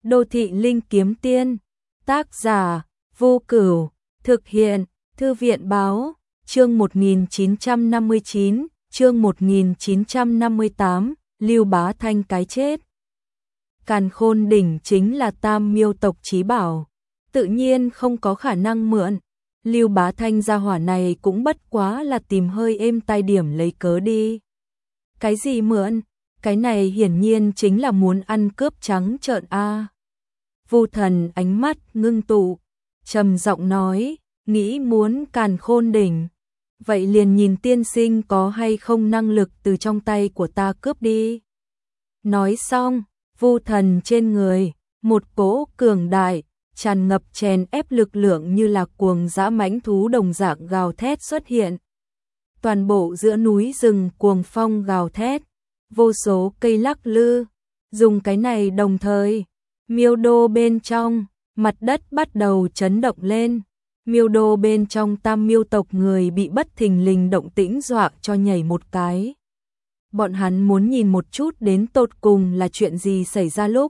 Đô thị linh kiếm tiên, tác giả, Vô Cửu, thực hiện, Thư viện báo, chương 1959, chương 1958, Lưu Bá Thanh cái chết. Càn Khôn đỉnh chính là Tam Miêu tộc chí bảo, tự nhiên không có khả năng mượn. Lưu Bá Thanh gia hỏa này cũng bất quá là tìm hơi êm tai điểm lấy cớ đi. Cái gì mượn? Cái này hiển nhiên chính là muốn ăn cướp trắng trợn a. Vu Thần ánh mắt ngưng tụ, trầm giọng nói, nghĩ muốn Càn Khôn đỉnh, vậy liền nhìn tiên sinh có hay không năng lực từ trong tay của ta cướp đi. Nói xong, Vu Thần trên người, một cỗ cường đại, tràn ngập chèn ép lực lượng như là cuồng dã mãnh thú đồng dạng gào thét xuất hiện. Toàn bộ giữa núi rừng cuồng phong gào thét, vô số cây lắc lư, dùng cái này đồng thời, miêu đô bên trong, mặt đất bắt đầu chấn động lên. Miêu đô bên trong Tam Miêu tộc người bị bất thình lình động tĩnh dọa cho nhảy một cái. Bọn hắn muốn nhìn một chút đến tột cùng là chuyện gì xảy ra lúc.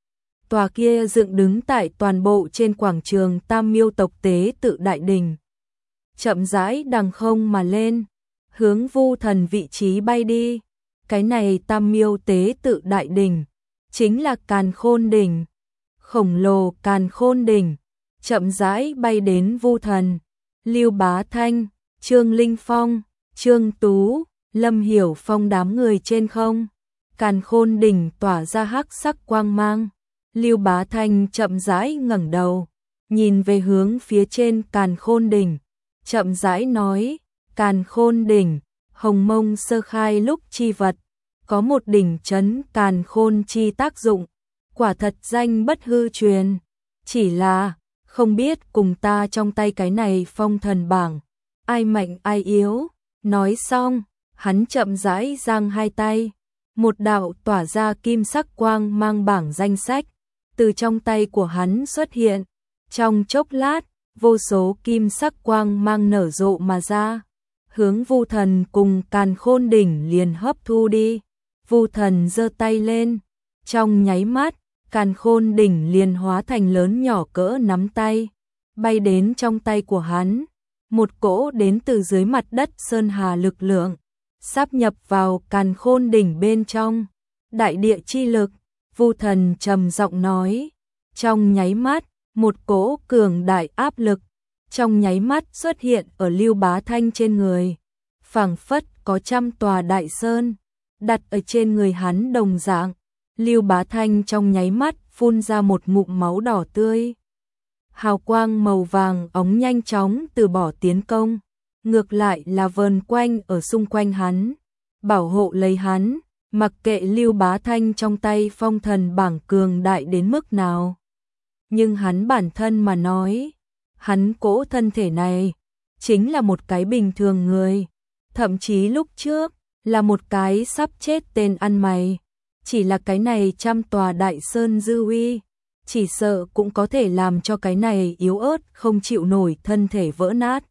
Tòa kia dựng đứng tại toàn bộ trên quảng trường Tam Miêu tộc tế tự đại đình. Chậm rãi đằng không mà lên, hướng Vu Thần vị trí bay đi. Cái này Tam Miêu tế tự đại đình, chính là Càn Khôn đỉnh. Khổng lồ Càn Khôn đỉnh, chậm rãi bay đến Vu Thần, Lưu Bá Thanh, Trương Linh Phong, Trương Tú, Lâm Hiểu Phong đám người trên không. Càn Khôn đỉnh tỏa ra hắc sắc quang mang. Lưu Bá Thanh chậm rãi ngẩng đầu, nhìn về hướng phía trên Càn Khôn đỉnh, chậm rãi nói, Càn Khôn đỉnh, Hồng Mông sơ khai lúc chi vật, có một đỉnh trấn Càn Khôn chi tác dụng, quả thật danh bất hư truyền, chỉ là không biết cùng ta trong tay cái này phong thần bảng, ai mạnh ai yếu. Nói xong, hắn chậm rãi giang hai tay, một đạo tỏa ra kim sắc quang mang bảng danh sách từ trong tay của hắn xuất hiện. Trong chốc lát, vô số kim sắc quang mang nở rộ mà ra, hướng Vu Thần cùng Càn Khôn đỉnh liền hấp thu đi. Vu Thần giơ tay lên, trong nháy mắt, Càn Khôn đỉnh liền hóa thành lớn nhỏ cỡ nắm tay, bay đến trong tay của hắn. Một cỗ đến từ dưới mặt đất sơn hà lực lượng, sáp nhập vào Càn Khôn đỉnh bên trong. Đại địa chi lực, Vu Thần trầm giọng nói. Trong nháy mắt, một cỗ cường đại áp lực, trong nháy mắt xuất hiện ở Lưu Bá Thanh trên người. Phảng phất có trăm tòa đại sơn, đặt ở trên người hắn đồng dạng. Lưu Bá Thanh trong nháy mắt phun ra một ngụm máu đỏ tươi. Hào quang màu vàng óng nhanh chóng từ bỏ tiến công, ngược lại là vờn quanh ở xung quanh hắn, bảo hộ lấy hắn, mặc kệ Lưu Bá Thanh trong tay phong thần bảng cường đại đến mức nào. Nhưng hắn bản thân mà nói, hắn cỗ thân thể này, chính là một cái bình thường người, thậm chí lúc trước, là một cái sắp chết tên ăn mày. Chỉ là cái này trăm tòa đại sơn dư uy, chỉ sợ cũng có thể làm cho cái này yếu ớt không chịu nổi thân thể vỡ nát.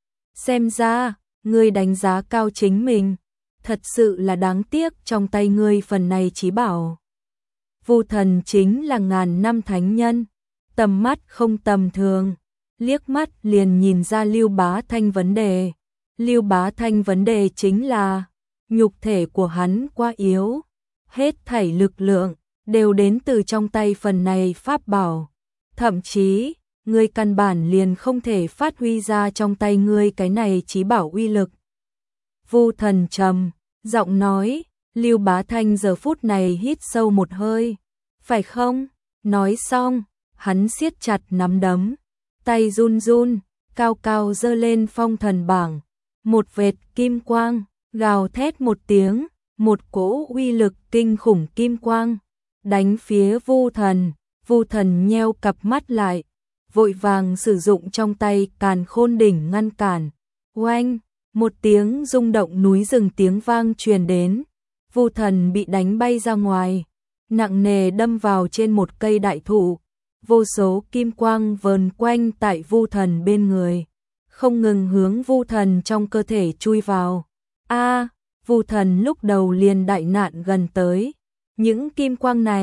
Xem ra, ngươi đánh giá cao chính mình, thật sự là đáng tiếc trong tay ngươi phần này chí bảo. Vu Thần chính là ngàn năm thánh nhân, tầm mắt không tầm thường, liếc mắt liền nhìn ra Lưu Bá Thanh vấn đề. Lưu Bá Thanh vấn đề chính là, nhục thể của hắn quá yếu. Hết thảy lực lượng đều đến từ trong tay phần này pháp bảo, thậm chí ngươi căn bản liền không thể phát huy ra trong tay ngươi cái này chí bảo uy lực. Vu Thần trầm giọng nói. Lưu Bá Thanh giờ phút này hít sâu một hơi, phải không? Nói xong, hắn siết chặt nắm đấm, tay run run, cao cao giơ lên phong thần bảng, một vệt kim quang gào thét một tiếng. Một cỗ uy lực kinh khủng kim quang đánh phía Vu Thần. Vu Thần nheo cặp mắt lại, vội vàng sử dụng trong tay Càn Khôn đỉnh ngăn cản. Oanh, một tiếng rung động núi rừng tiếng vang truyền đến. Vu Thần bị đánh bay ra ngoài, nặng nề đâm vào trên một cây đại thụ. Vô số kim quang vờn quanh tại Vu Thần bên người, không ngừng hướng Vu Thần trong cơ thể chui vào. Vu Thần lúc đầu liền đại nạn gần tới, những kim quang này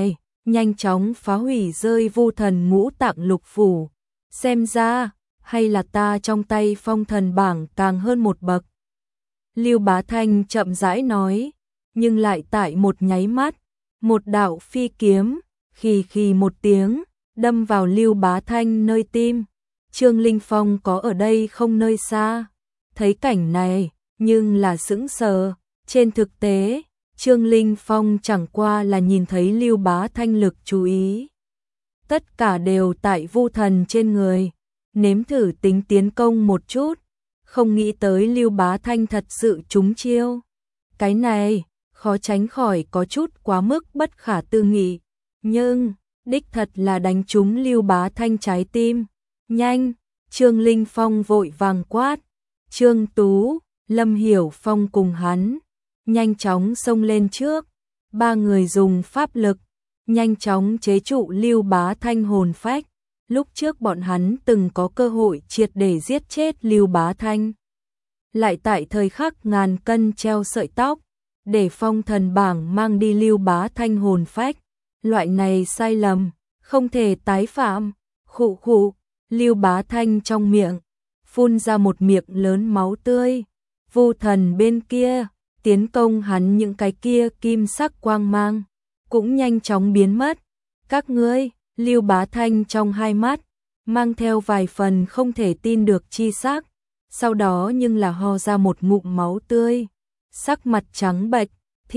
nhanh chóng phá hủy rơi Vu Thần ngũ tạng lục phủ. Xem ra, hay là ta trong tay phong thần bảng càng hơn một bậc. Lưu Bá Thanh chậm rãi nói, nhưng lại tại một nháy mắt, một đạo phi kiếm, khì khì một tiếng, đâm vào Lưu Bá Thanh nơi tim. Trương Linh Phong có ở đây không nơi xa, thấy cảnh này, nhưng là sững sờ. Trên thực tế, Trương Linh Phong chẳng qua là nhìn thấy Lưu Bá Thanh lực chú ý. Tất cả đều tại Vu Thần trên người, nếm thử tính tiến công một chút, không nghĩ tới Lưu Bá Thanh thật sự trúng chiêu. Cái này, khó tránh khỏi có chút quá mức bất khả tư nghị, nhưng, đích thật là đánh trúng Lưu Bá Thanh trái tim. Nhanh, Trương Linh Phong vội vàng quát, Trương Tú, Lâm Hiểu Phong cùng hắn, nhanh chóng xông lên trước, ba người dùng pháp lực, nhanh chóng chế trụ Lưu Bá Thanh hồn phách. Lúc trước bọn hắn từng có cơ hội triệt để giết chết Lưu Bá Thanh. Lại tại thời khắc ngàn cân treo sợi tóc, để phong thần bảng mang đi Lưu Bá Thanh hồn phách. Loại này sai lầm, không thể tái phạm. Khụ khụ, Lưu Bá Thanh trong miệng, phun ra một miệng lớn máu tươi. Vu Thần bên kia, tiến công hắn những cái kia kim sắc quang mang, cũng nhanh chóng biến mất. Các ngươi, Lưu Bá Thanh trong hai mắt, mang theo vài phần không thể tin được chi sắc, sau đó nhưng là ho ra một ngụm máu tươi, sắc mặt trắng bệch.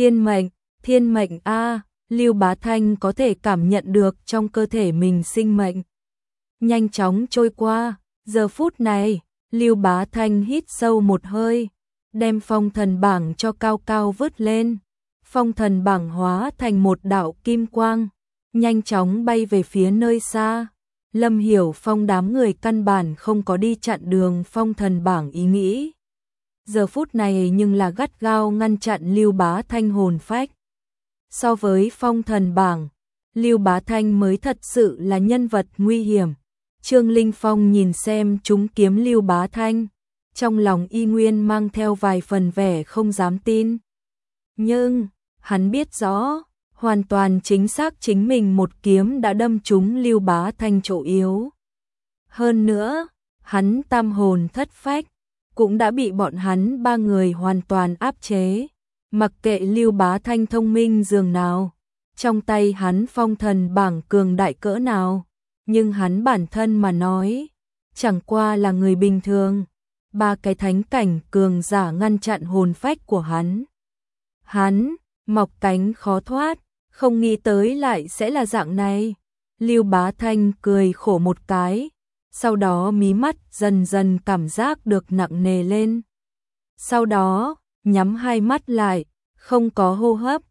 Thiên mệnh a, Lưu Bá Thanh có thể cảm nhận được trong cơ thể mình sinh mệnh nhanh chóng trôi qua. Giờ phút này, Lưu Bá Thanh hít sâu một hơi, đem phong thần bảng cho cao cao vứt lên. Phong thần bảng hóa thành một đạo kim quang, nhanh chóng bay về phía nơi xa. Lâm Hiểu Phong đám người căn bản không có đi chặn đường phong thần bảng ý nghĩ. Giờ phút này nhưng là gắt gao ngăn chặn Lưu Bá Thanh hồn phách. So với phong thần bảng, Lưu Bá Thanh mới thật sự là nhân vật nguy hiểm. Trương Linh Phong nhìn xem chúng kiếm Lưu Bá Thanh, trong lòng y nguyên mang theo vài phần vẻ không dám tin. Nhưng, hắn biết rõ, hoàn toàn chính xác chính mình một kiếm đã đâm trúng Lưu Bá Thanh chỗ yếu. Hơn nữa, hắn tam hồn thất phách, cũng đã bị bọn hắn ba người hoàn toàn áp chế. Mặc kệ Lưu Bá Thanh thông minh dường nào, trong tay hắn phong thần bảng cường đại cỡ nào, nhưng hắn bản thân mà nói, chẳng qua là người bình thường. Ba cái thánh cảnh cường giả ngăn chặn hồn phách của hắn. Hắn, mọc cánh khó thoát, không nghĩ tới lại sẽ là dạng này. Lưu Bá Thanh cười khổ một cái, sau đó mí mắt dần dần cảm giác được nặng nề lên. Sau đó, nhắm hai mắt lại, không có hô hấp,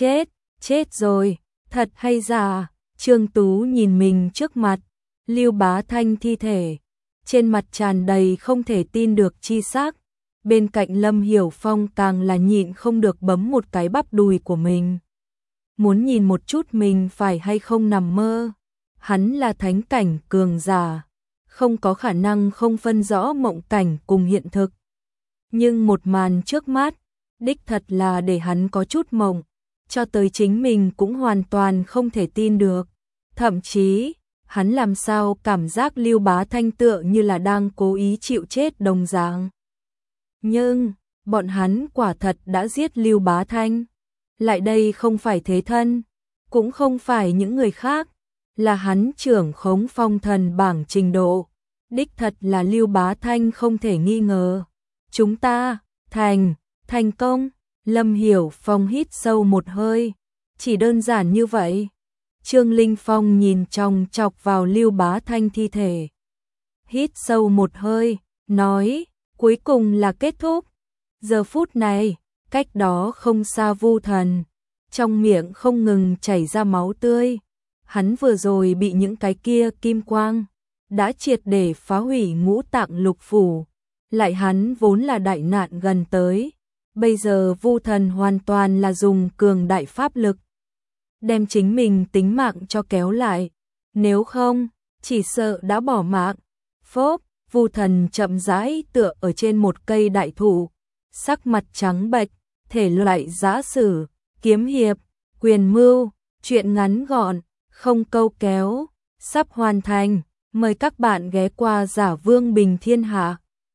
chết rồi, thật hay giả. Trương Tú nhìn mình trước mặt, Lưu Bá Thanh thi thể, trên mặt tràn đầy không thể tin được chi sắc. Bên cạnh Lâm Hiểu Phong càng là nhịn không được bấm một cái bắp đùi của mình. Muốn nhìn một chút mình phải hay không nằm mơ. Hắn là thánh cảnh cường giả, không có khả năng không phân rõ mộng cảnh cùng hiện thực. Nhưng một màn trước mắt, đích thật là để hắn có chút mộng, cho tới chính mình cũng hoàn toàn không thể tin được. Thậm chí, hắn làm sao cảm giác Lưu Bá Thanh tựa như là đang cố ý chịu chết đồng dạng. Nhưng, bọn hắn quả thật đã giết Lưu Bá Thanh. Lại đây không phải thế thân, cũng không phải những người khác, là hắn trưởng khống phong thần bảng trình độ. Đích thật là Lưu Bá Thanh không thể nghi ngờ. Chúng ta, thành công. Lâm Hiểu Phong hít sâu một hơi. Chỉ đơn giản như vậy. Trương Linh Phong nhìn chòng chọc vào Lưu Bá Thanh thi thể. Hít sâu một hơi, nói, cuối cùng là kết thúc. Giờ phút này, cách đó không xa Vu Thần, trong miệng không ngừng chảy ra máu tươi. Hắn vừa rồi bị những cái kia kim quang đã triệt để phá hủy ngũ tạng lục phủ. Lại hắn vốn là đại nạn gần tới, bây giờ Vu Thần hoàn toàn là dùng cường đại pháp lực đem chính mình tính mạng cho kéo lại, nếu không, chỉ sợ đã bỏ mạng. Phốp, Vu Thần chậm rãi tựa ở trên một cây đại thụ, sắc mặt trắng bệch, thể loại giã sử, kiếm hiệp, quyền mưu, truyện ngắn gọn, không câu kéo, sắp hoàn thành. Mời các bạn ghé qua Giả Vương Bình Thiên Hạ.